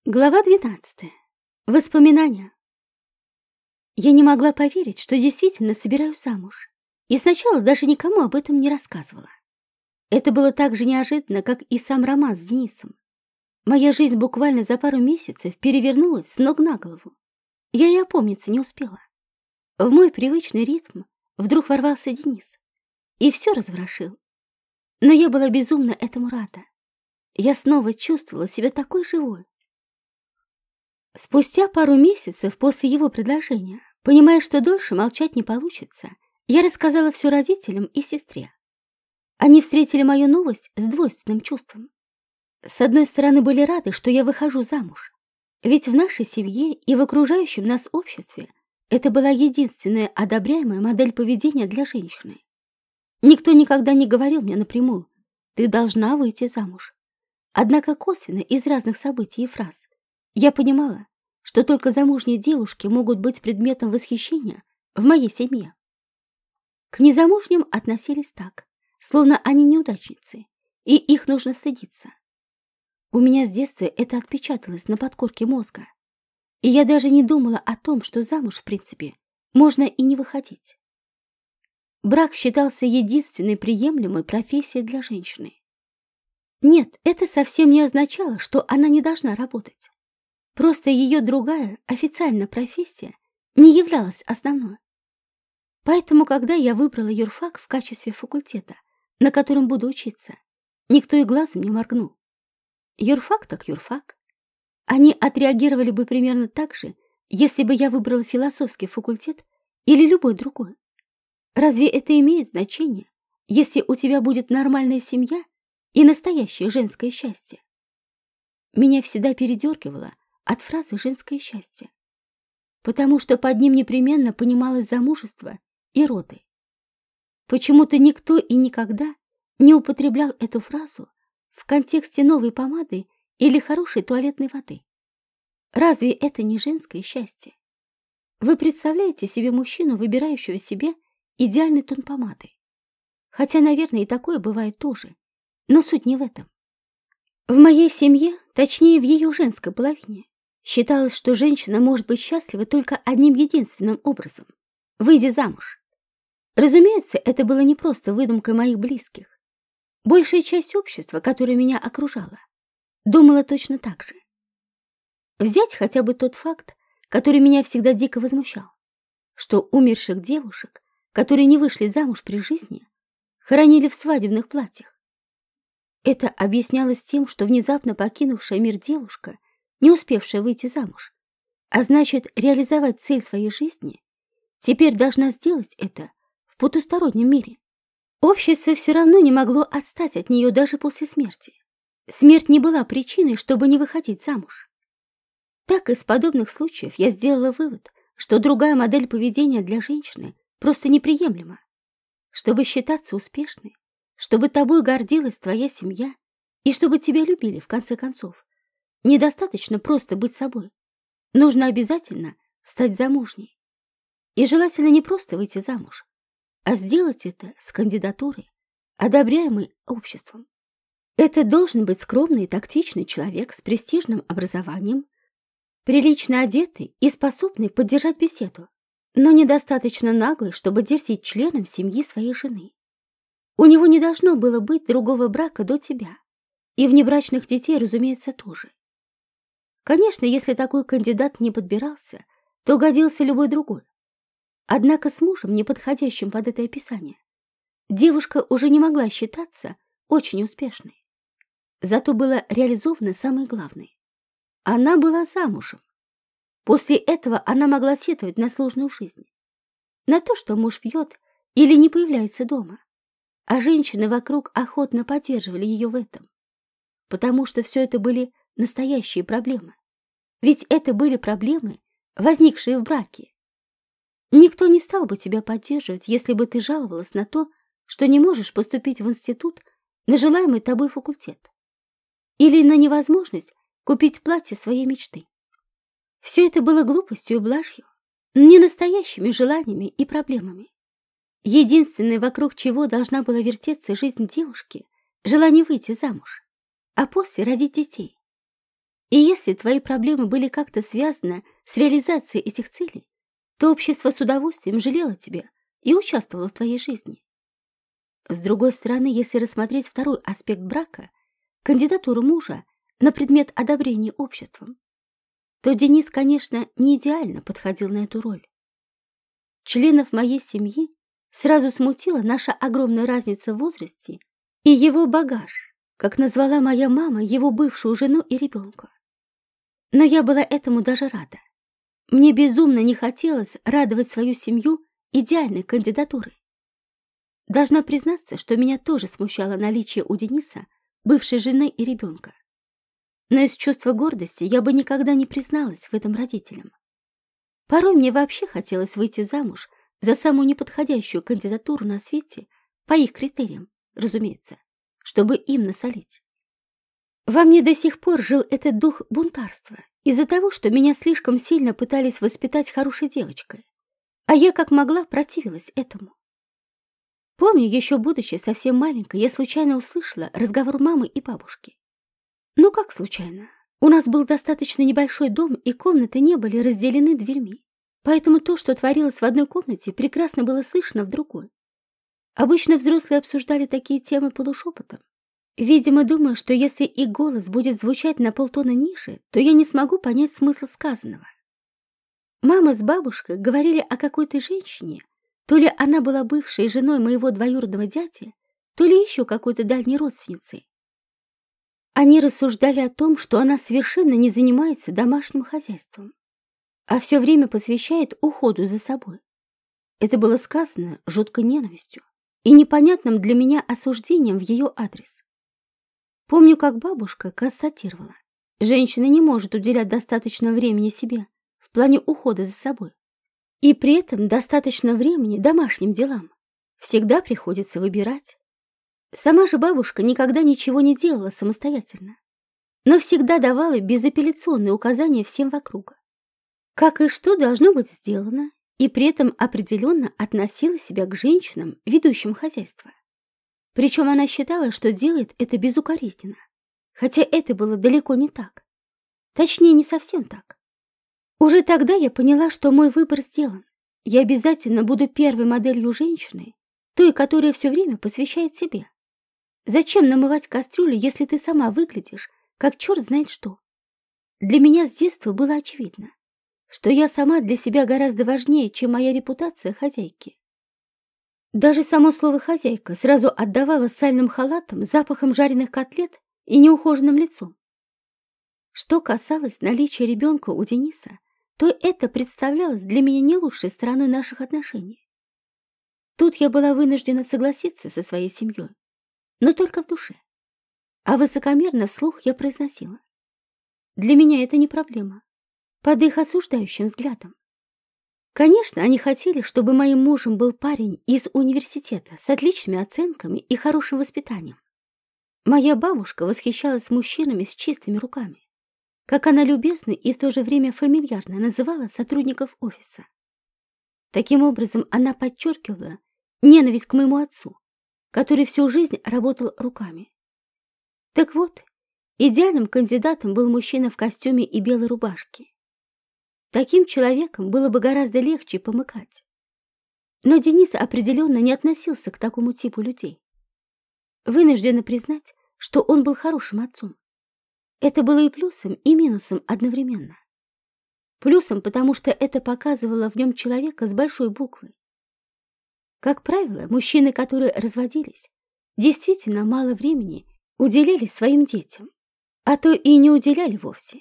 Глава 12. Воспоминания. Я не могла поверить, что действительно собираюсь замуж. И сначала даже никому об этом не рассказывала. Это было так же неожиданно, как и сам роман с Денисом. Моя жизнь буквально за пару месяцев перевернулась с ног на голову. Я и опомниться не успела. В мой привычный ритм вдруг ворвался Денис и все разворошил. Но я была безумно этому рада. Я снова чувствовала себя такой живой. Спустя пару месяцев после его предложения, понимая, что дольше молчать не получится, я рассказала все родителям и сестре. Они встретили мою новость с двойственным чувством. С одной стороны, были рады, что я выхожу замуж, ведь в нашей семье и в окружающем нас обществе это была единственная одобряемая модель поведения для женщины. Никто никогда не говорил мне напрямую: «Ты должна выйти замуж». Однако косвенно из разных событий и фраз я понимала, что только замужние девушки могут быть предметом восхищения в моей семье. К незамужним относились так, словно они неудачницы, и их нужно стыдиться. У меня с детства это отпечаталось на подкорке мозга, и я даже не думала о том, что замуж, в принципе, можно и не выходить. Брак считался единственной приемлемой профессией для женщины. Нет, это совсем не означало, что она не должна работать. Просто ее другая, официальная профессия не являлась основной. Поэтому, когда я выбрала юрфак в качестве факультета, на котором буду учиться, никто и глазом не моргнул. Юрфак так юрфак. Они отреагировали бы примерно так же, если бы я выбрала философский факультет или любой другой. Разве это имеет значение, если у тебя будет нормальная семья и настоящее женское счастье? Меня всегда передергивало от фразы «женское счастье», потому что под ним непременно понималось замужество и роды. Почему-то никто и никогда не употреблял эту фразу в контексте новой помады или хорошей туалетной воды. Разве это не женское счастье? Вы представляете себе мужчину, выбирающего себе идеальный тон помады? Хотя, наверное, и такое бывает тоже, но суть не в этом. В моей семье, точнее в ее женской половине, считалось, что женщина может быть счастлива только одним единственным образом – выйдя замуж. Разумеется, это было не просто выдумкой моих близких. Большая часть общества, которое меня окружало, думала точно так же. Взять хотя бы тот факт, который меня всегда дико возмущал, что умерших девушек, которые не вышли замуж при жизни, хоронили в свадебных платьях. Это объяснялось тем, что внезапно покинувшая мир девушка, не успевшая выйти замуж, а значит реализовать цель своей жизни, теперь должна сделать это в потустороннем мире. Общество все равно не могло отстать от нее даже после смерти. Смерть не была причиной, чтобы не выходить замуж. Так из подобных случаев я сделала вывод, что другая модель поведения для женщины просто неприемлема. Чтобы считаться успешной, чтобы тобой гордилась твоя семья и чтобы тебя любили, в конце концов, недостаточно просто быть собой. Нужно обязательно стать замужней. И желательно не просто выйти замуж, а сделать это с кандидатурой, одобряемой обществом. Это должен быть скромный и тактичный человек с престижным образованием, прилично одетый и способный поддержать беседу, но недостаточно наглый, чтобы дерзить членам семьи своей жены. У него не должно было быть другого брака до тебя, и внебрачных детей, разумеется, тоже. Конечно, если такой кандидат не подбирался, то годился любой другой. Однако с мужем, не подходящим под это описание, девушка уже не могла считаться очень успешной. Зато было реализовано самое главное. Она была замужем. После этого она могла сетовать на сложную жизнь, на то, что муж пьет или не появляется дома, а женщины вокруг охотно поддерживали ее в этом, потому что все это были настоящие проблемы. Ведь это были проблемы, возникшие в браке. Никто не стал бы тебя поддерживать, если бы ты жаловалась на то, что не можешь поступить в институт на желаемый тобой факультет или на невозможность купить платье своей мечты. Все это было глупостью и блажью, не настоящими желаниями и проблемами. Единственное, вокруг чего должна была вертеться жизнь девушки, желание выйти замуж, а после родить детей. И если твои проблемы были как-то связаны с реализацией этих целей, то общество с удовольствием жалело тебя и участвовало в твоей жизни. С другой стороны, если рассмотреть второй аспект брака, кандидатуру мужа на предмет одобрения обществом, то Денис, конечно, не идеально подходил на эту роль. Членов моей семьи сразу смутила наша огромная разница в возрасте и его багаж, как назвала моя мама его бывшую жену и ребенка. Но я была этому даже рада. Мне безумно не хотелось радовать свою семью идеальной кандидатурой. Должна признаться, что меня тоже смущало наличие у Дениса бывшей жены и ребенка. Но из чувства гордости я бы никогда не призналась в этом родителям. Порой мне вообще хотелось выйти замуж за самую неподходящую кандидатуру на свете, по их критериям, разумеется, чтобы им насолить. Во мне до сих пор жил этот дух бунтарства из-за того, что меня слишком сильно пытались воспитать хорошей девочкой, а я как могла противилась этому. Помню, еще будучи совсем маленькой, я случайно услышала разговор мамы и бабушки. Ну как случайно? У нас был достаточно небольшой дом, и комнаты не были разделены дверьми, поэтому то, что творилось в одной комнате, прекрасно было слышно в другой. Обычно взрослые обсуждали такие темы полушепотом. Видимо, думая, что если их голос будет звучать на полтона ниже, то я не смогу понять смысл сказанного. Мама с бабушкой говорили о какой-то женщине, то ли она была бывшей женой моего двоюродного дяди, то ли еще какой-то дальней родственницей. Они рассуждали о том, что она совершенно не занимается домашним хозяйством, а все время посвящает уходу за собой. Это было сказано жуткой ненавистью и непонятным для меня осуждением в ее адрес. Помню, как бабушка констатировала, женщина не может уделять достаточно времени себе в плане ухода за собой, и при этом достаточно времени домашним делам. Всегда приходится выбирать. Сама же бабушка никогда ничего не делала самостоятельно, но всегда давала безапелляционные указания всем вокруг, как и что должно быть сделано, и при этом определенно относила себя к женщинам, ведущим хозяйство. Причем она считала, что делает это безукоризненно, хотя это было далеко не так. Точнее, не совсем так. Уже тогда я поняла, что мой выбор сделан. Я обязательно буду первой моделью женщины, той, которая все время посвящает себе. Зачем намывать кастрюлю, если ты сама выглядишь, как черт знает что? Для меня с детства было очевидно, что я сама для себя гораздо важнее, чем моя репутация хозяйки. Даже само слово «хозяйка» сразу отдавало сальным халатом, запахом жареных котлет и неухоженным лицом. Что касалось наличия ребенка у Дениса, то это представлялось для меня не лучшей стороной наших отношений. Тут я была вынуждена согласиться со своей семьей, но только в душе. А высокомерно вслух я произносила: для меня это не проблема, под их осуждающим взглядом. Конечно, они хотели, чтобы моим мужем был парень из университета с отличными оценками и хорошим воспитанием. Моя бабушка восхищалась мужчинами с чистыми руками, как она любезно и в то же время фамильярно называла сотрудников офиса. Таким образом, она подчеркивала ненависть к моему отцу, который всю жизнь работал руками. Так вот, идеальным кандидатом был мужчина в костюме и белой рубашке. Таким человеком было бы гораздо легче помыкать. Но Денис определенно не относился к такому типу людей. Вынуждена признать, что он был хорошим отцом. Это было и плюсом, и минусом одновременно. Плюсом, потому что это показывало в нем человека с большой буквы. Как правило, мужчины, которые разводились, действительно мало времени уделяли своим детям, а то и не уделяли вовсе.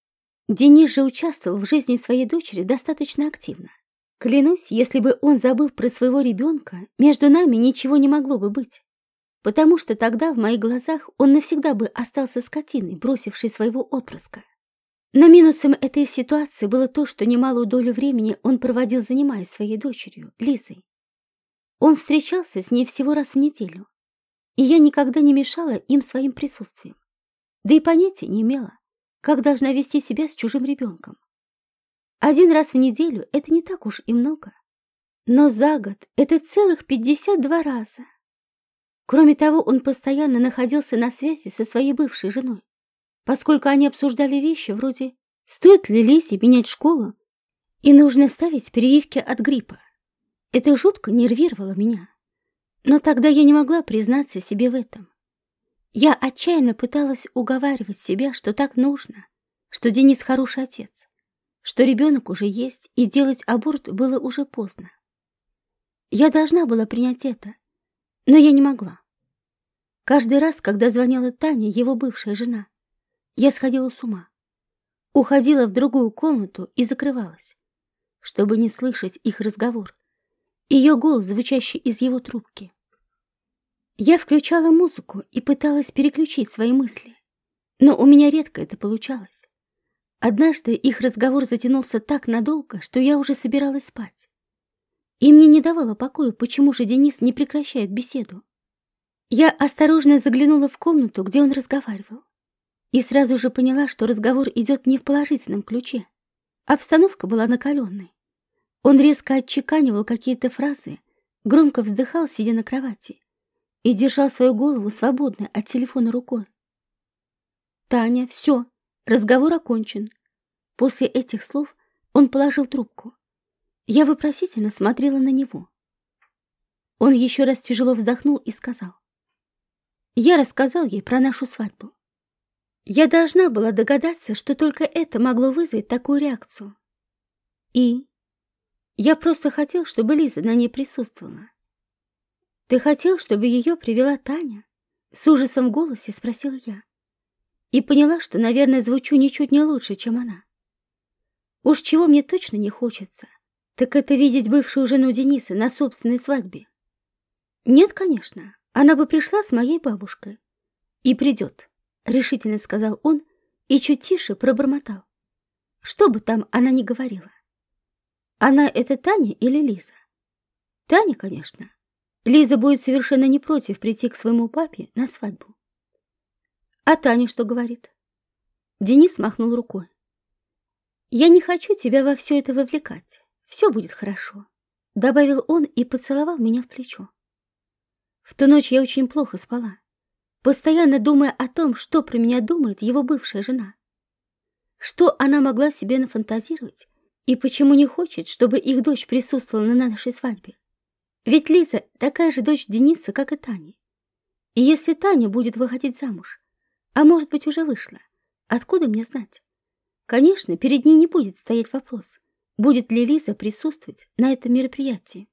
Денис же участвовал в жизни своей дочери достаточно активно. Клянусь, если бы он забыл про своего ребенка, между нами ничего не могло бы быть, потому что тогда в моих глазах он навсегда бы остался скотиной, бросившей своего отпрыска. Но минусом этой ситуации было то, что немалую долю времени он проводил, занимаясь своей дочерью, Лизой. Он встречался с ней всего раз в неделю, и я никогда не мешала им своим присутствием, да и понятия не имела, как должна вести себя с чужим ребенком. Один раз в неделю — это не так уж и много, но за год это целых 52 раза. Кроме того, он постоянно находился на связи со своей бывшей женой. поскольку они обсуждали вещи вроде «Стоит ли Лизе менять школу?» и «Нужно ставить прививки от гриппа». Это жутко нервировало меня. Но тогда я не могла признаться себе в этом. Я отчаянно пыталась уговаривать себя, что так нужно, что Денис хороший отец, что ребенок уже есть, и делать аборт было уже поздно. Я должна была принять это, но я не могла. Каждый раз, когда звонила Таня, его бывшая жена, я сходила с ума, уходила в другую комнату и закрывалась, чтобы не слышать их разговор, ее голос, звучащий из его трубки. Я включала музыку и пыталась переключить свои мысли, но у меня редко это получалось. Однажды их разговор затянулся так надолго, что я уже собиралась спать. И мне не давало покоя, почему же Денис не прекращает беседу. Я осторожно заглянула в комнату, где он разговаривал, и сразу же поняла, что разговор идет не в положительном ключе. Обстановка была накаленной. Он резко отчеканивал какие-то фразы, громко вздыхал, сидя на кровати, и держал свою голову свободной от телефона рукой. «Таня, все, разговор окончен». После этих слов он положил трубку. Я вопросительно смотрела на него. Он еще раз тяжело вздохнул и сказал: «Я рассказал ей про нашу свадьбу. Я должна была догадаться, что только это могло вызвать такую реакцию. И я просто хотел, чтобы Лиза на ней присутствовала». «Ты хотел, чтобы ее привела Таня?» С ужасом в голосе спросила я. И поняла, что, наверное, звучу ничуть не лучше, чем она. Уж чего мне точно не хочется, так это видеть бывшую жену Дениса на собственной свадьбе. Нет, конечно, она бы пришла с моей бабушкой. И придет, решительно сказал он и чуть тише пробормотал. Что бы там она ни говорила. Она — это Таня или Лиза? Таня, конечно. Лиза будет совершенно не против прийти к своему папе на свадьбу. А Таня что говорит? Денис махнул рукой. «Я не хочу тебя во все это вовлекать. Все будет хорошо», — добавил он и поцеловал меня в плечо. В ту ночь я очень плохо спала, постоянно думая о том, что про меня думает его бывшая жена. Что она могла себе нафантазировать и почему не хочет, чтобы их дочь присутствовала на нашей свадьбе. Ведь Лиза такая же дочь Дениса, как и Таня. И если Таня будет выходить замуж, а может быть уже вышла, откуда мне знать? Конечно, перед ней не будет стоять вопрос, будет ли Лиза присутствовать на этом мероприятии.